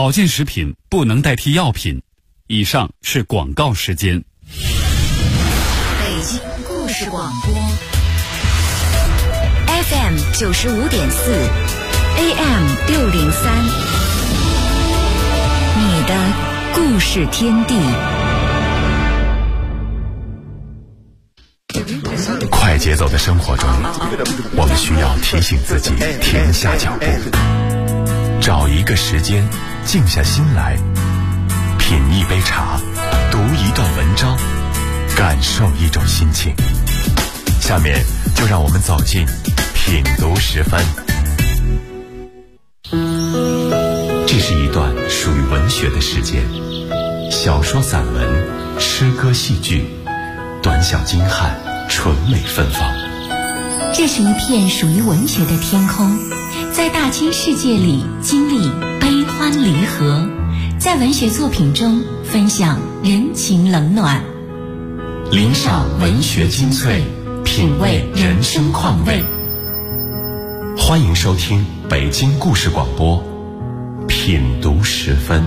保健食品不能代替药品。以上是广告时间。 北京故事广播 FM 95.4 AM 603，你的故事天地。 快节奏的生活中，我们需要提醒自己停下脚步，找一个时间静下心来，品一杯茶，读一段文章，感受一种心情。下面就让我们走进品读10分。这是一段属于文学的时间，小说、散文、诗歌、戏剧，短小精悍，纯美芬芳。 这是一片属于文学的天空，在大千世界里经历悲欢离合，在文学作品中分享人情冷暖， 聆赏文学精粹，品味人生况味。欢迎收听北京故事广播品读10分。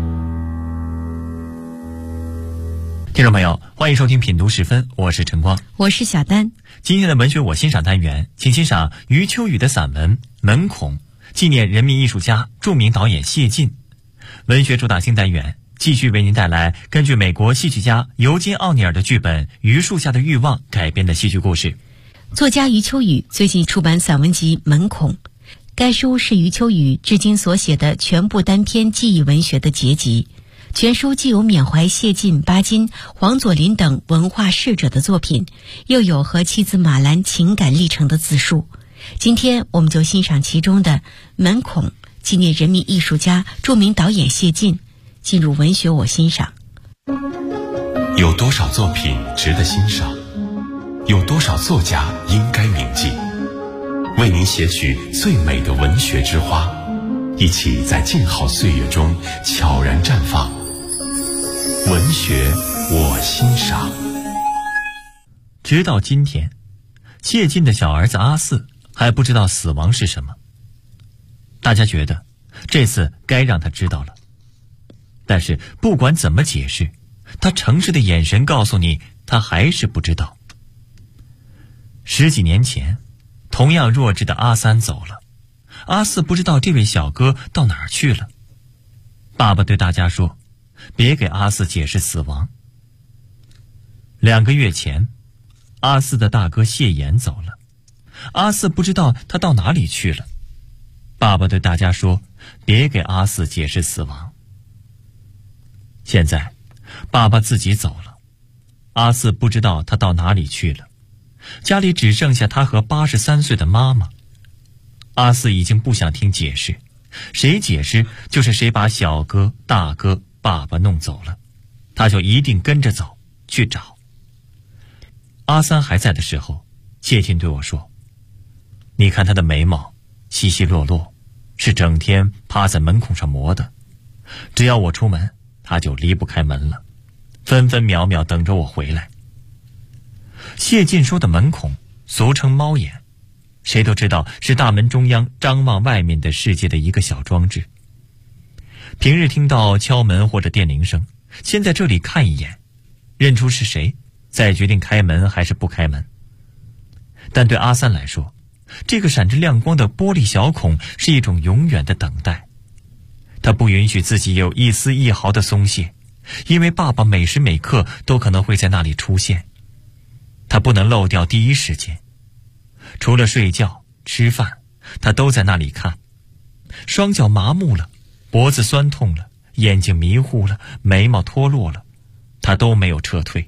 听众朋友，欢迎收听品读10分，我是陈光， 我是小丹。 今天的文学我欣赏单元，请欣赏余秋雨的散文《门孔》，纪念人民艺术家、著名导演谢晋。文学主打新单元继续为您带来根据美国戏剧家尤金·奥尼尔的剧本《榆树下的欲望》改编的戏剧故事。 作家余秋雨最近出版散文集《门孔》，该书是余秋雨至今所写的全部单篇记忆文学的结集。全书既有缅怀谢晋、巴金、黄佐临等文化逝者的作品，又有和妻子马兰情感历程的自述。今天我们就欣赏其中的《门孔》，纪念人民艺术家、著名导演谢晋。进入文学我欣赏。 有多少作品值得欣赏？有多少作家应该铭记？为您写取最美的文学之花，一起在静好岁月中悄然绽放。文学我欣赏。 直到今天，谢晋的小儿子阿四还不知道死亡是什么。大家觉得这次该让他知道了，但是不管怎么解释，他诚实的眼神告诉你，他还是不知道。10几年前，同样弱智的阿三走了，阿四不知道这位小哥到哪儿去了。爸爸对大家说，别给阿四解释死亡。2个月前，阿四的大哥谢岩走了，阿四不知道他到哪里去了。爸爸对大家说，别给阿四解释死亡。现在爸爸自己走了，阿四不知道他到哪里去了，家里只剩下他和83岁的妈妈。阿四已经不想听解释，谁解释就是谁把小哥、大哥、爸爸弄走了，他就一定跟着走去找。阿三还在的时候，谢晋对我说，你看他的眉毛稀稀落落，是整天趴在门孔上磨的，只要我出门他就离不开门了，分分秒秒等着我回来。谢晋说的门孔俗称猫眼，谁都知道是大门中央张望外面的世界的一个小装置。平日听到敲门或者电铃声，先在这里看一眼，认出是谁，再决定开门还是不开门。但对阿三来说，这个闪着亮光的玻璃小孔是一种永远的等待。他不允许自己有一丝一毫的松懈，因为爸爸每时每刻都可能会在那里出现。他不能漏掉第一时间，除了睡觉、吃饭，他都在那里看。双脚麻木了，脖子酸痛了，眼睛迷糊了，眉毛脱落了，他都没有撤退。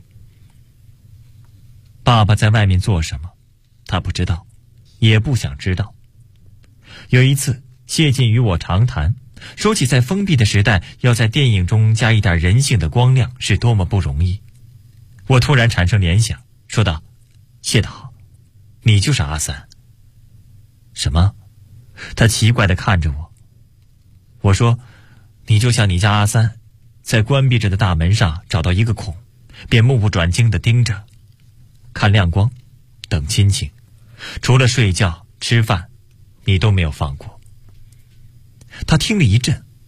爸爸在外面做什么，他不知道，也不想知道。有一次，谢晋与我长谈，说起在封闭的时代，要在电影中加一点人性的光亮是多么不容易。我突然产生联想，说道，谢导，你就是阿三。什么？他奇怪地看着我。我说，你就像你家阿三，在关闭着的大门上找到一个孔，便目不转睛地盯着，看亮光，等亲情，除了睡觉、吃饭，你都没有放过。他听了一震，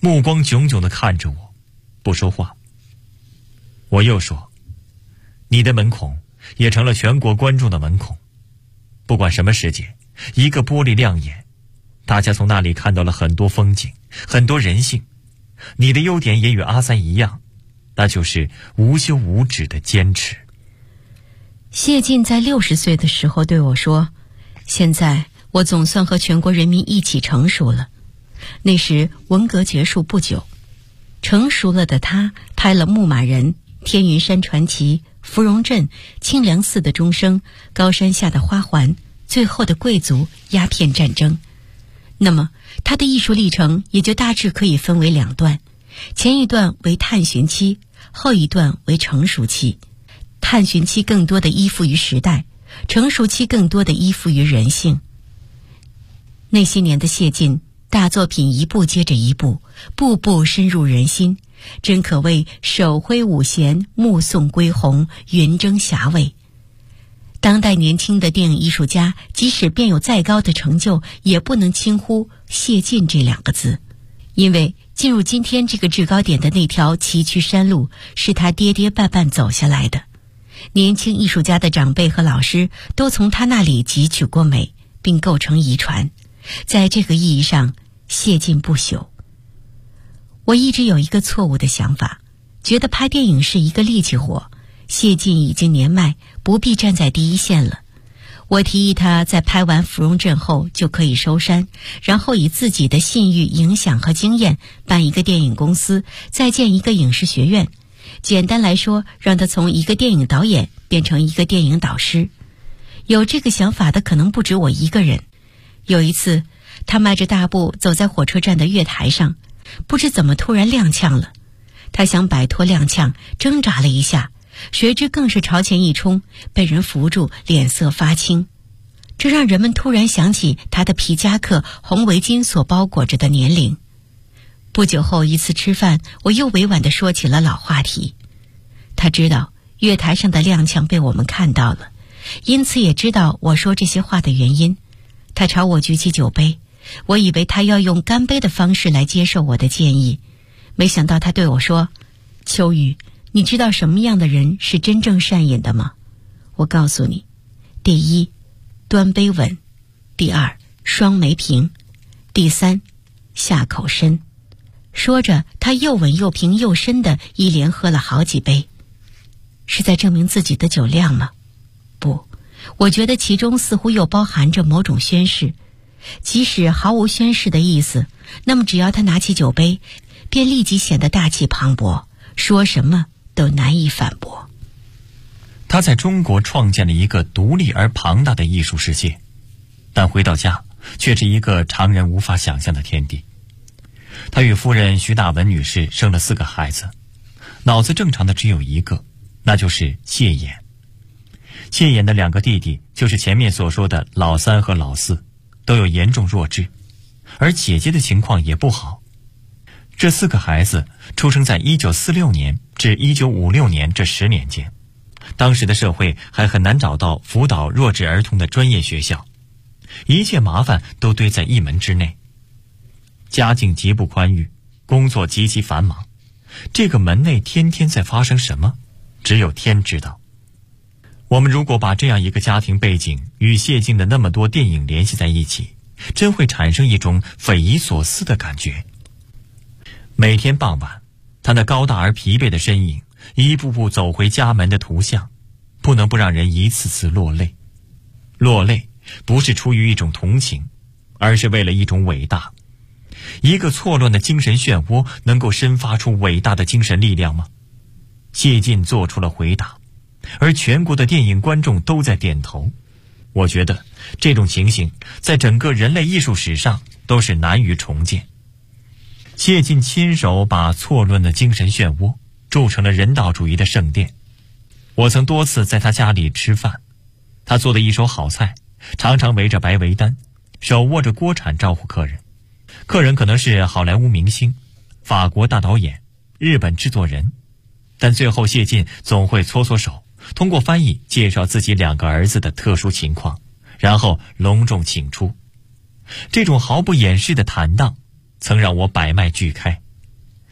目光炯炯地看着我，不说话。我又说，你的门孔也成了全国观众的门孔。不管什么世界，一个玻璃亮眼，大家从那里看到了很多风景，很多人性。你的优点也与阿三一样，那就是无休无止的坚持。 谢晋在60岁的时候对我说，现在我总算和全国人民一起成熟了。那时文革结束不久，成熟了的他拍了《牧马人》《天云山传奇》《芙蓉镇》《清凉寺的钟声》《高山下的花环》《最后的贵族》《鸦片战争》。那么他的艺术历程也就大致可以分为2段，前一段为探寻期，后一段为成熟期。探寻期更多的依附于时代，成熟期更多的依附于人性。那些年的谢晋，大作品一部接着一部，步步深入人心，真可谓手挥五弦，目送归鸿，云蒸霞蔚。当代年轻的电影艺术家，即使便有再高的成就，也不能轻忽谢晋这2个字，因为进入今天这个制高点的那条崎岖山路，是他跌跌绊绊走下来的。年轻艺术家的长辈和老师都从他那里汲取过美，并构成遗传。在这个意义上，谢晋不朽。我一直有一个错误的想法，觉得拍电影是一个力气活，谢晋已经年迈，不必站在第一线了。我提议他在拍完《芙蓉镇》后就可以收山，然后以自己的信誉、影响和经验办一个电影公司，再建一个影视学院。简单来说，让他从一个电影导演变成一个电影导师。有这个想法的可能不止我一个人。有一次，他迈着大步走在火车站的月台上，不知怎么突然踉跄了。他想摆脱踉跄，挣扎了一下，谁知更是朝前一冲，被人扶住，脸色发青。这让人们突然想起他的皮夹克、红围巾所包裹着的年龄。不久后一次吃饭，我又委婉地说起了老话题。他知道月台上的踉跄被我们看到了，因此也知道我说这些话的原因。他朝我举起酒杯，我以为他要用干杯的方式来接受我的建议，没想到他对我说，秋雨，你知道什么样的人是真正善饮的吗？我告诉你，第一，端杯稳；第二，双眉平；第三，下口深。说着，他又稳又平又深的一连喝了好几杯。是在证明自己的酒量吗？不，我觉得其中似乎又包含着某种宣誓。即使毫无宣誓的意思，那么只要他拿起酒杯，便立即显得大气磅礴，说什么都难以反驳。 他在中国创建了一个独立而庞大的艺术世界，但回到家却是一个常人无法想象的天地。他与夫人徐大文女士生了4个孩子，脑子正常的只有一个，那就是谢衍。谢衍的2个弟弟就是前面所说的老3和老4，都有严重弱智，而姐姐的情况也不好。这4个孩子出生在1946年至1956年这10年间，当时的社会还很难找到辅导弱智儿童的专业学校，一切麻烦都堆在一门之内。家境极不宽裕，工作极其繁忙，这个门内天天在发生什么，只有天知道。我们如果把这样一个家庭背景与谢晋的那么多电影联系在一起，真会产生一种匪夷所思的感觉。每天傍晚，他那高大而疲惫的身影，一步步走回家门的图像，不能不让人一次次落泪。落泪不是出于一种同情，而是为了一种伟大。一个错乱的精神漩涡能够生发出伟大的精神力量吗？谢晋做出了回答，而全国的电影观众都在点头。我觉得这种情形在整个人类艺术史上都是难于重建。谢晋亲手把错乱的精神漩涡铸成了人道主义的圣殿。我曾多次在他家里吃饭，他做的一手好菜，常常围着白围单，手握着锅铲招呼客人。客人可能是好莱坞明星、法国大导演、日本制作人，但最后谢晋总会搓搓手，通过翻译介绍自己2个儿子的特殊情况，然后隆重请出。这种毫不掩饰的坦荡曾让我百脉俱开，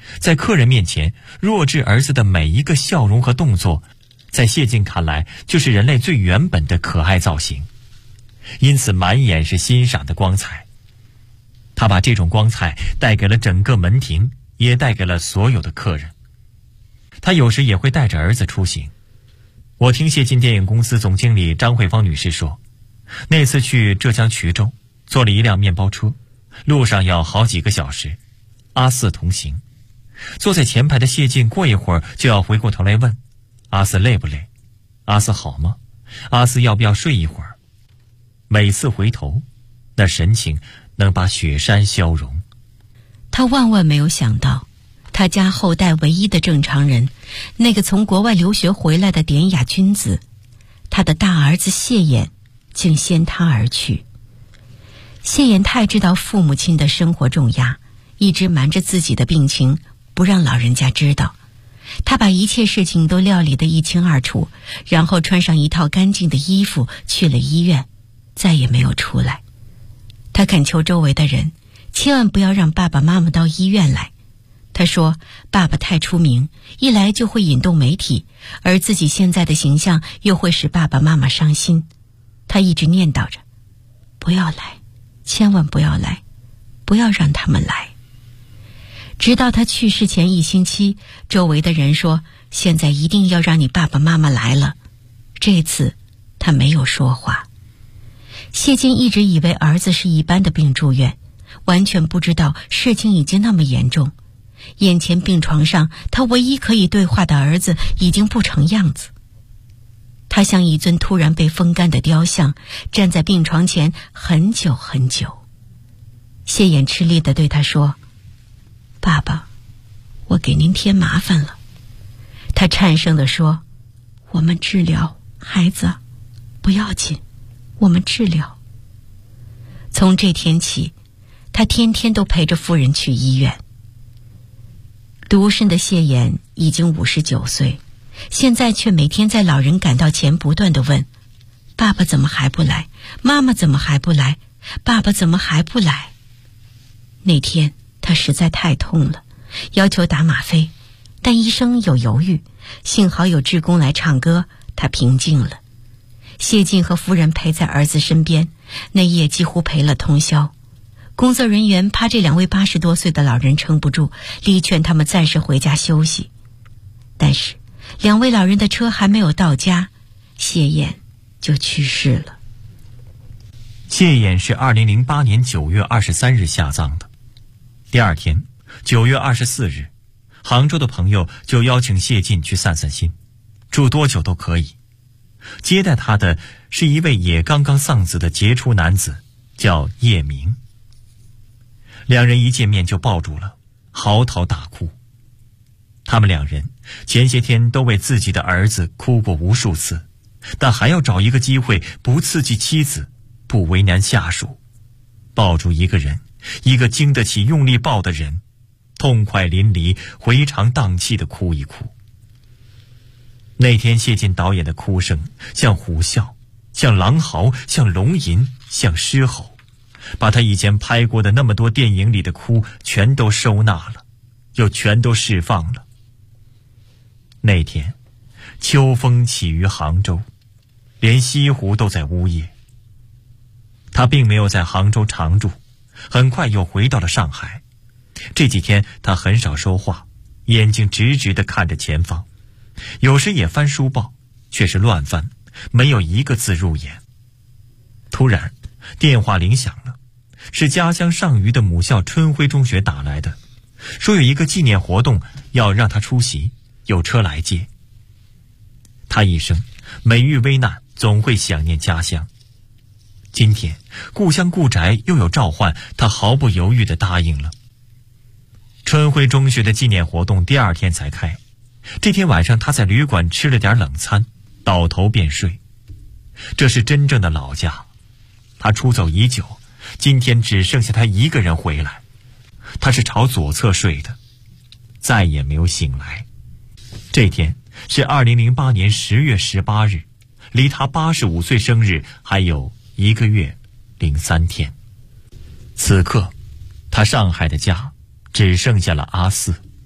在客人面前，弱智儿子的每一个笑容和动作，在谢晋看来就是人类最原本的可爱造型，因此满眼是欣赏的光彩。他把这种光彩带给了整个门庭，也带给了所有的客人。他有时也会带着儿子出行。我听谢晋电影公司总经理张慧芳女士说，那次去浙江衢州，坐了一辆面包车，路上要好几个小时，阿四同行。坐在前排的谢晋过一会儿就要回过头来问阿四累不累，阿四好吗，阿四要不要睡一会儿。每次回头，那神情能把雪山消融。 他万万没有想到，他家后代唯一的正常人，那个从国外留学回来的典雅君子，他的大儿子谢衍竟先他而去。谢衍太知道父母亲的生活重压，一直瞒着自己的病情，不让老人家知道。他把一切事情都料理得一清二楚，然后穿上一套干净的衣服去了医院，再也没有出来。他恳求周围的人千万不要让爸爸妈妈到医院来。他说爸爸太出名，一来就会引动媒体，而自己现在的形象又会使爸爸妈妈伤心。他一直念叨着，不要来，千万不要来，不要让他们来。直到他去世前1星期，周围的人说现在一定要让你爸爸妈妈来了。这次他没有说话。谢晋一直以为儿子是一般的病住院，完全不知道事情已经那么严重。眼前病床上，他唯一可以对话的儿子已经不成样子。他像一尊突然被风干的雕像，站在病床前很久很久。谢衍吃力地对他说，爸爸，我给您添麻烦了。他颤声地说，我们治疗，孩子，不要紧，我们治疗。从这天起，他天天都陪着夫人去医院。独身的谢衍已经59岁，现在却每天在老人赶到前不断地问，爸爸怎么还不来，妈妈怎么还不来，爸爸怎么还不来。那天他实在太痛了，要求打吗啡，但医生有犹豫，幸好有志工来唱歌，他平静了。谢晋和夫人陪在儿子身边，那夜几乎陪了通宵。工作人员怕这2位80多岁的老人撑不住，力劝他们暂时回家休息。但是2位老人的车还没有到家，谢衍就去世了。 谢衍是2008年9月23日下葬的。第二天9月24日，杭州的朋友就邀请谢晋去散散心，住多久都可以。接待他的是一位也刚刚丧子的杰出男子，叫叶明。2人一见面就抱住了，嚎啕大哭。他们2人前些天都为自己的儿子哭过无数次，但还要找一个机会不刺激妻子，不为难下属，抱住一个人，一个经得起用力抱的人，痛快淋漓，回肠荡气地哭一哭。那天谢晋导演的哭声像虎啸，像狼嚎，像龙吟，像狮吼，把他以前拍过的那么多电影里的哭全都收纳了，又全都释放了。那天秋风起于杭州，连西湖都在呜咽。他并没有在杭州常住，很快又回到了上海。这几天他很少说话，眼睛直直地看着前方，有时也翻书报，却是乱翻，没有一个字入眼。突然电话铃响了，是家乡上虞的母校春晖中学打来的，说有一个纪念活动要让他出席，有车来接。他一生每遇危难总会想念家乡，今天故乡故宅又有召唤，他毫不犹豫地答应了。春晖中学的纪念活动第2天才开，这天晚上他在旅馆吃了点冷餐，倒头便睡。这是真正的老家，他出走已久，今天只剩下他一个人回来。他是朝左侧睡的，再也没有醒来。这天是2008年10月18日，离他85岁生日还有1个月03天。此刻他上海的家只剩下了阿四。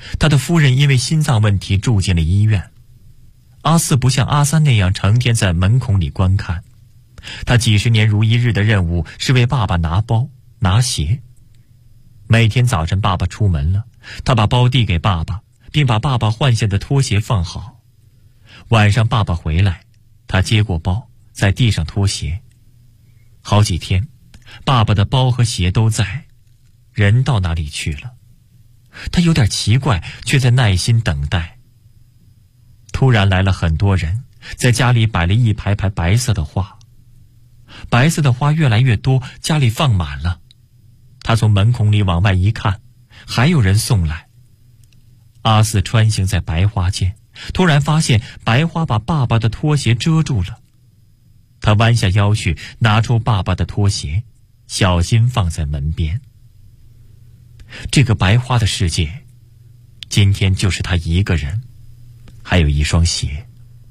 他的夫人因为心脏问题住进了医院。阿四不像阿三那样成天在门孔里观看，他几十年如一日的任务是为爸爸拿包拿鞋。每天早晨爸爸出门了，他把包递给爸爸，并把爸爸换下的拖鞋放好。晚上爸爸回来，他接过包，在地上脱鞋。好几天，爸爸的包和鞋都在，人到哪里去了？他有点奇怪，却在耐心等待。突然来了很多人，在家里摆了一排排白色的花。白色的花越来越多，家里放满了。他从门孔里往外一看，还有人送来。阿四穿行在白花间，突然发现白花把爸爸的拖鞋遮住了。他弯下腰去，拿出爸爸的拖鞋，小心放在门边。这个白花的世界，今天就是他一个人，还有一双鞋。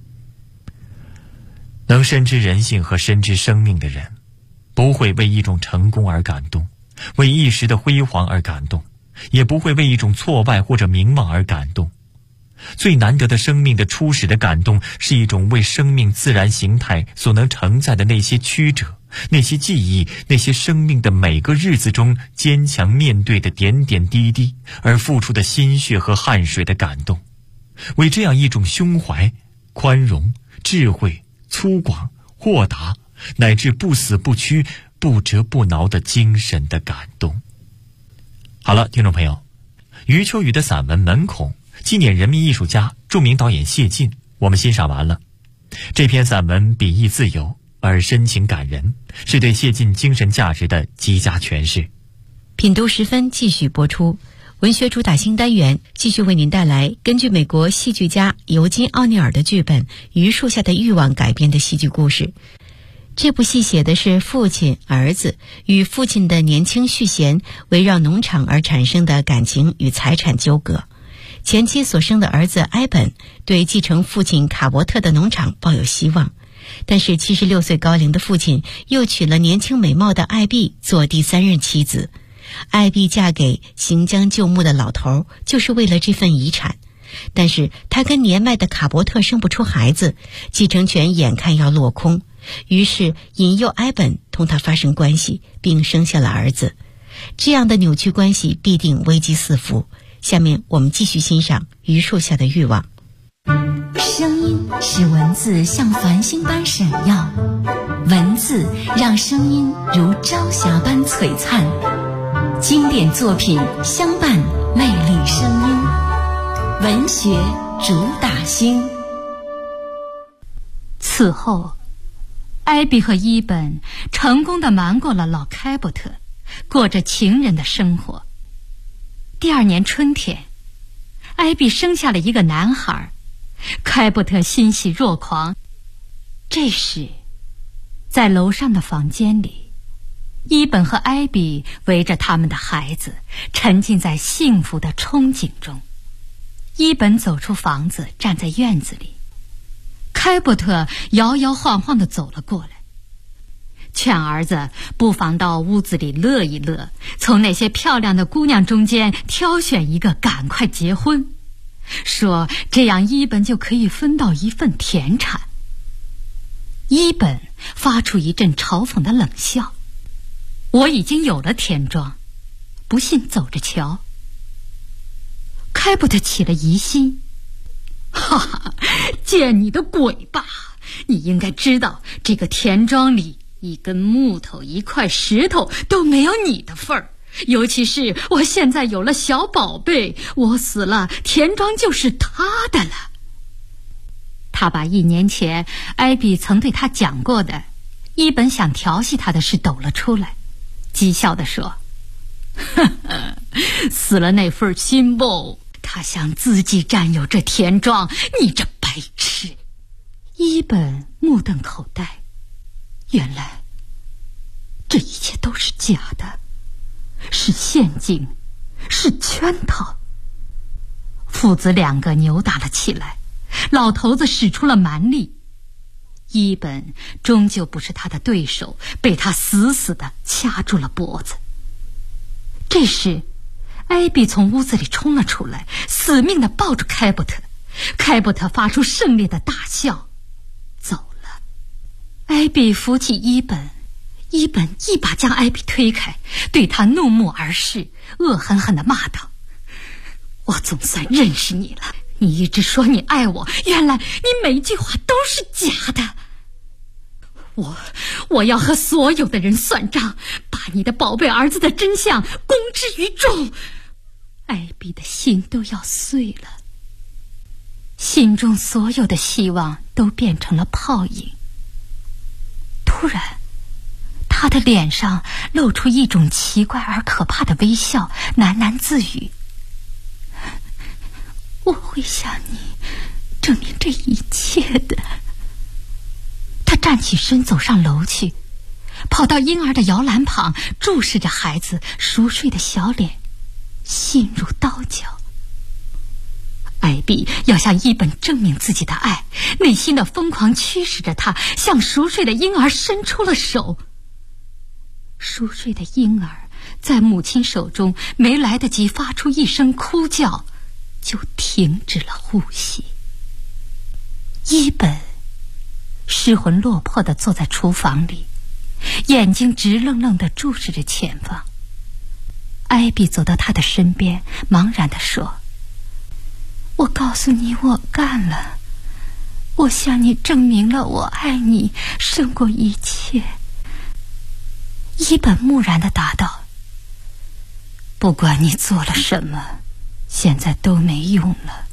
能深知人性和深知生命的人，不会为一种成功而感动，为一时的辉煌而感动，也不会为一种挫败或者名望而感动。最难得的生命的初始的感动，是一种为生命自然形态所能承载的那些曲折，那些记忆，那些生命的每个日子中坚强面对的点点滴滴而付出的心血和汗水的感动，为这样一种胸怀、宽容、智慧、粗犷、豁达，乃至不死不屈、不折不挠的精神的感动。好了，听众朋友，余秋雨的散文《门孔》纪念人民艺术家、著名导演谢晋，我们欣赏完了。这篇散文笔意自由而深情感人，是对谢晋精神价值的极佳诠释。 品读时分继续播出，文学主打新单元继续为您带来根据美国戏剧家尤金·奥尼尔的剧本《榆树下的欲望》改编的戏剧故事。这部戏写的是父亲、儿子与父亲的年轻续弦围绕农场而产生的感情与财产纠葛。前妻所生的儿子埃本对继承父亲卡伯特的农场抱有希望，但是76岁高龄的父亲又娶了年轻美貌的艾碧做第3任妻子。艾碧嫁给行将就木的老头，就是为了这份遗产。但是她跟年迈的卡伯特生不出孩子，继承权眼看要落空，于是引诱埃本同他发生关系，并生下了儿子。这样的扭曲关系必定危机四伏。下面我们继续欣赏《榆树下的欲望》。 声音使文字像繁星般闪耀，文字让声音如朝霞般璀璨。经典作品相伴，魅力声音，文学主打星。 此后，艾比和伊本成功地瞒过了老开伯特，过着情人的生活。第2年春天，艾比生下了一个男孩，开伯特欣喜若狂。这时，在楼上的房间里，伊本和艾比围着他们的孩子，沉浸在幸福的憧憬中。伊本走出房子，站在院子里，开伯特摇摇晃晃地走了过来，劝儿子不妨到屋子里乐一乐，从那些漂亮的姑娘中间挑选一个，赶快结婚，说这样伊本就可以分到一份田产。伊本发出一阵嘲讽的冷笑：我已经有了田庄，不信走着瞧。开伯特起了疑心：哈哈，见你的鬼吧！你应该知道，这个田庄里一根木头、一块石头都没有你的份儿。尤其是我现在有了小宝贝，我死了，田庄就是他的了。他把1年前艾比曾对他讲过的伊本想调戏他的事抖了出来，讥笑地说：呵呵，死了那份心不，他想自己占有这田庄，你这白痴！伊本目瞪口呆，原来这一切都是假的，是陷阱，是圈套。父子2个扭打了起来，老头子使出了蛮力，伊本终究不是他的对手，被他死死地掐住了脖子。这时艾比从屋子里冲了出来， 死命地抱住开伯特。开伯特发出胜利的大笑，走了。艾比扶起伊本，伊本一把将艾比推开，对他怒目而视，恶狠狠地骂道：我总算认识你了，你一直说你爱我，原来你每一句话都是假的。我要和所有的人算账，把你的宝贝儿子的真相公之于众。艾比的心都要碎了，心中所有的希望都变成了泡影。突然，他的脸上露出一种奇怪而可怕的微笑，喃喃自语：我会向你证明这一切的。他站起身走上楼去，跑到婴儿的摇篮旁，注视着孩子熟睡的小脸，心如刀绞。艾比要向伊本证明自己的爱，内心的疯狂驱使着他向熟睡的婴儿伸出了手。熟睡的婴儿在母亲手中没来得及发出一声哭叫，就停止了呼吸。伊本失魂落魄地坐在厨房里，眼睛直愣愣地注视着前方。艾比走到他的身边，茫然地说：我告诉你，我干了，我向你证明了我爱你胜过一切。伊本木然地答道：不管你做了什么，现在都没用了。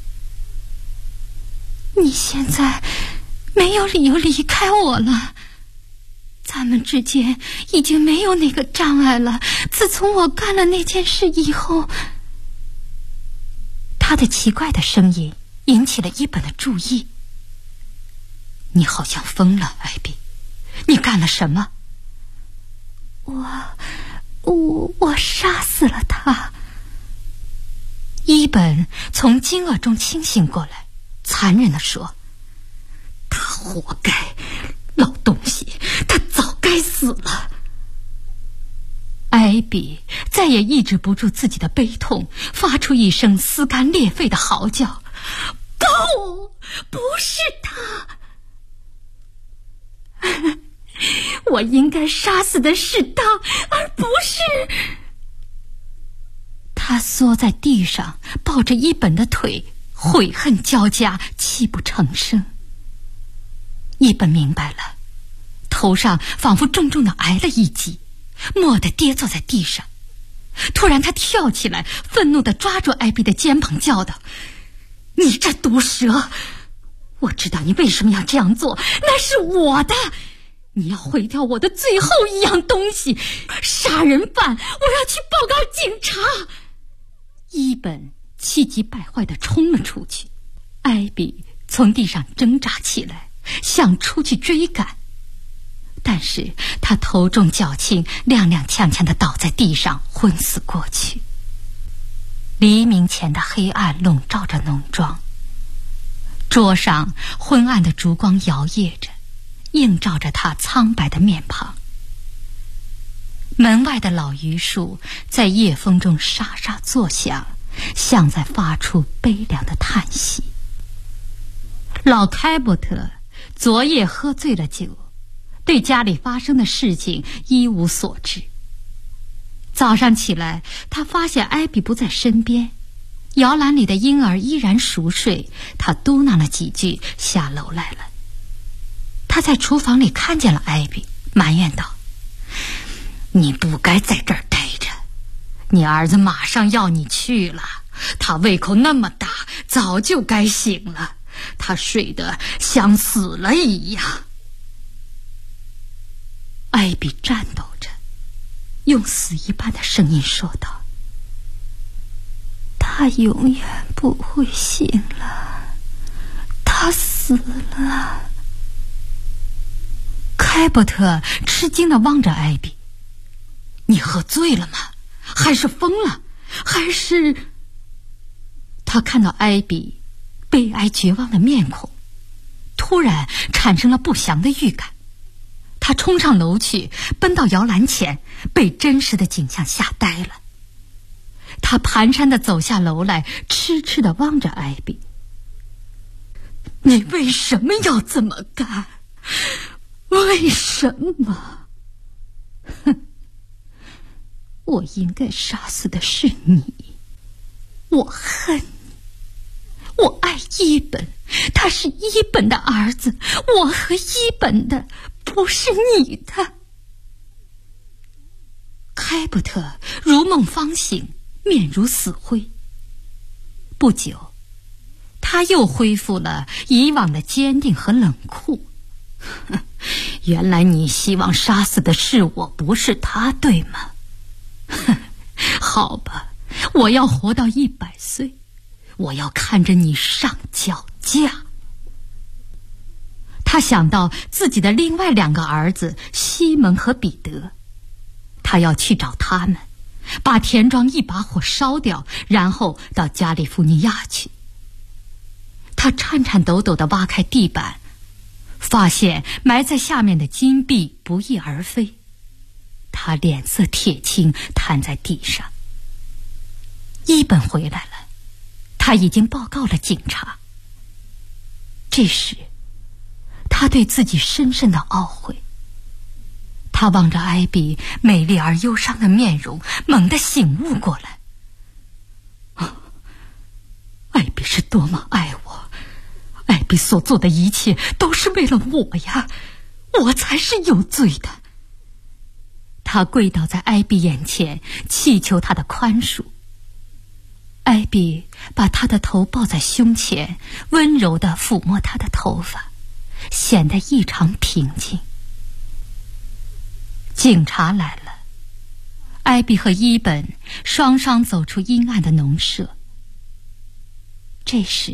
你现在没有理由离开我了，咱们之间已经没有那个障碍了。自从我干了那件事以后。他的奇怪的声音引起了伊本的注意。你好像疯了，艾比，你干了什么？我杀死了他。伊本从惊愕中清醒过来，残忍地说：他活该，老东西，他早该死了。艾比再也抑制不住自己的悲痛，发出一声撕肝裂肺的嚎叫：不，不是他！我应该杀死的是他，而不是……他缩在地上，抱着伊本的腿，悔恨交加，泣不成声。伊本明白了，头上仿佛重重地挨了一击，蓦地跌坐在地上。突然他跳起来，愤怒地抓住艾比的肩膀，叫道：你这毒蛇，我知道你为什么要这样做，那是我的，你要毁掉我的最后一样东西，杀人犯，我要去报告警察。伊本气急败坏地冲了出去，艾比从地上挣扎起来，想出去追赶，但是他头重脚轻，踉踉跄跄地倒在地上，昏死过去。黎明前的黑暗笼罩着农庄，桌上昏暗的烛光摇曳着，映照着他苍白的面庞。门外的老榆树在夜风中沙沙作响，像在发出悲凉的叹息。老开伯特昨夜喝醉了酒，对家里发生的事情一无所知。早上起来，他发现艾比不在身边，摇篮里的婴儿依然熟睡，他嘟囔了几句，下楼来了。他在厨房里看见了艾比，埋怨道：你不该在这儿待着，你儿子马上要你去了，他胃口那么大，早就该醒了，他睡得像死了一样。艾比颤抖着，用死一般的声音说道：他永远不会醒了，他死了。开伯特吃惊地望着艾比：你喝醉了吗？还是疯了？还是……他看到艾比悲哀绝望的面孔，突然产生了不祥的预感。他冲上楼去，奔到摇篮前，被真实的景象吓呆了。 他蹒跚地走下楼来，痴痴地望着艾比。你为什么要这么干？为什么？哼！我应该杀死的是你。我恨你。我爱伊本，他是伊本的儿子，我和伊本的，不是你的。开伯特如梦方醒，面如死灰。不久，他又恢复了以往的坚定和冷酷。原来你希望杀死的是我，不是他，对吗？好吧，我要活到100岁，我要看着你上绞架。他想到自己的另外2个儿子西蒙和彼得，他要去找他们，把田庄一把火烧掉，然后到加利福尼亚去。他颤颤抖抖地挖开地板，发现埋在下面的金币不翼而飞。他脸色铁青，瘫在地上。伊本回来了，他已经报告了警察。这时，他对自己深深的懊悔。他望着艾比美丽而忧伤的面容，猛地醒悟过来。艾比是多么爱我，艾比所做的一切都是为了我呀，我才是有罪的。他跪倒在艾比眼前，祈求他的宽恕。艾比把他的头抱在胸前，温柔地抚摸他的头发，显得异常平静。警察来了，艾比和伊本双双走出阴暗的农舍。这时，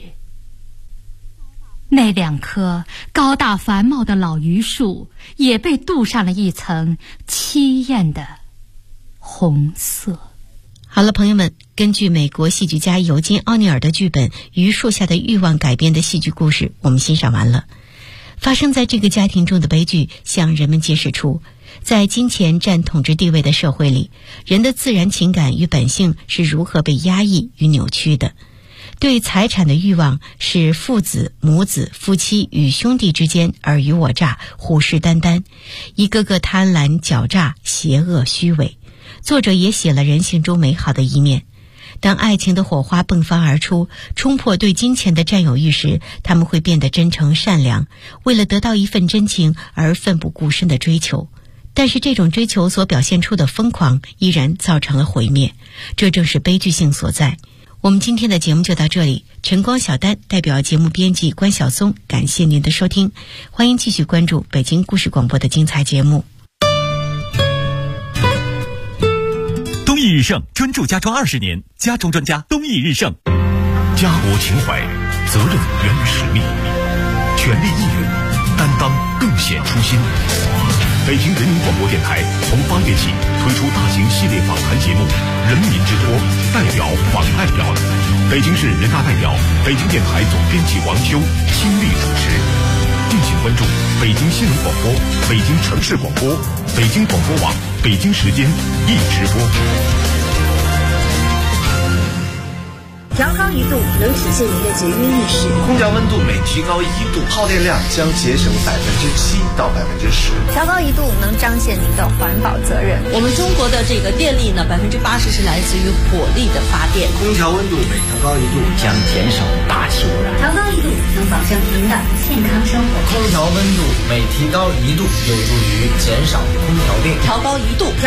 那2棵高大繁茂的老榆树也被镀上了一层凄艳的红色。 好了，朋友们，根据美国戏剧家尤金·奥尼尔的剧本《榆树下的欲望》改编的戏剧故事，我们欣赏完了。发生在这个家庭中的悲剧，向人们揭示出，在金钱占统治地位的社会里，人的自然情感与本性是如何被压抑与扭曲的。对财产的欲望使父子、母子、夫妻与兄弟之间尔虞我诈、虎视眈眈，一个个贪婪、狡诈、邪恶、虚伪。作者也写了人性中美好的一面。当爱情的火花迸发而出，冲破对金钱的占有欲时，他们会变得真诚善良，为了得到一份真情而奋不顾身的追求。但是这种追求所表现出的疯狂依然造成了毁灭，这正是悲剧性所在。我们今天的节目就到这里，晨光小丹代表节目编辑关晓松，感谢您的收听，欢迎继续关注北京故事广播的精彩节目。 东益日盛专注家装20年，家装专家东益日盛。家国情怀，责任源于使命，全力应援，担当更显初心。北京人民广播电台从8月起推出大型系列访谈节目《人民之托》，代表访代表。北京市人大代表、北京电台总编辑王修亲力主持。敬请关注北京新闻广播、北京城市广播、北京广播网、北京时间一直播。 调高1度能体现您的节约意识。 空调温度每提高1度，耗电量将节省7%到10%。 调高1度能彰显您的环保责任。 我们中国的这个电力呢，80%是来自于火力的发电。 空调温度每调高1度将减少大气污染。 调高1度能保证您的健康生活。 空调温度每提高1度有助于减少空调电。 调高1度。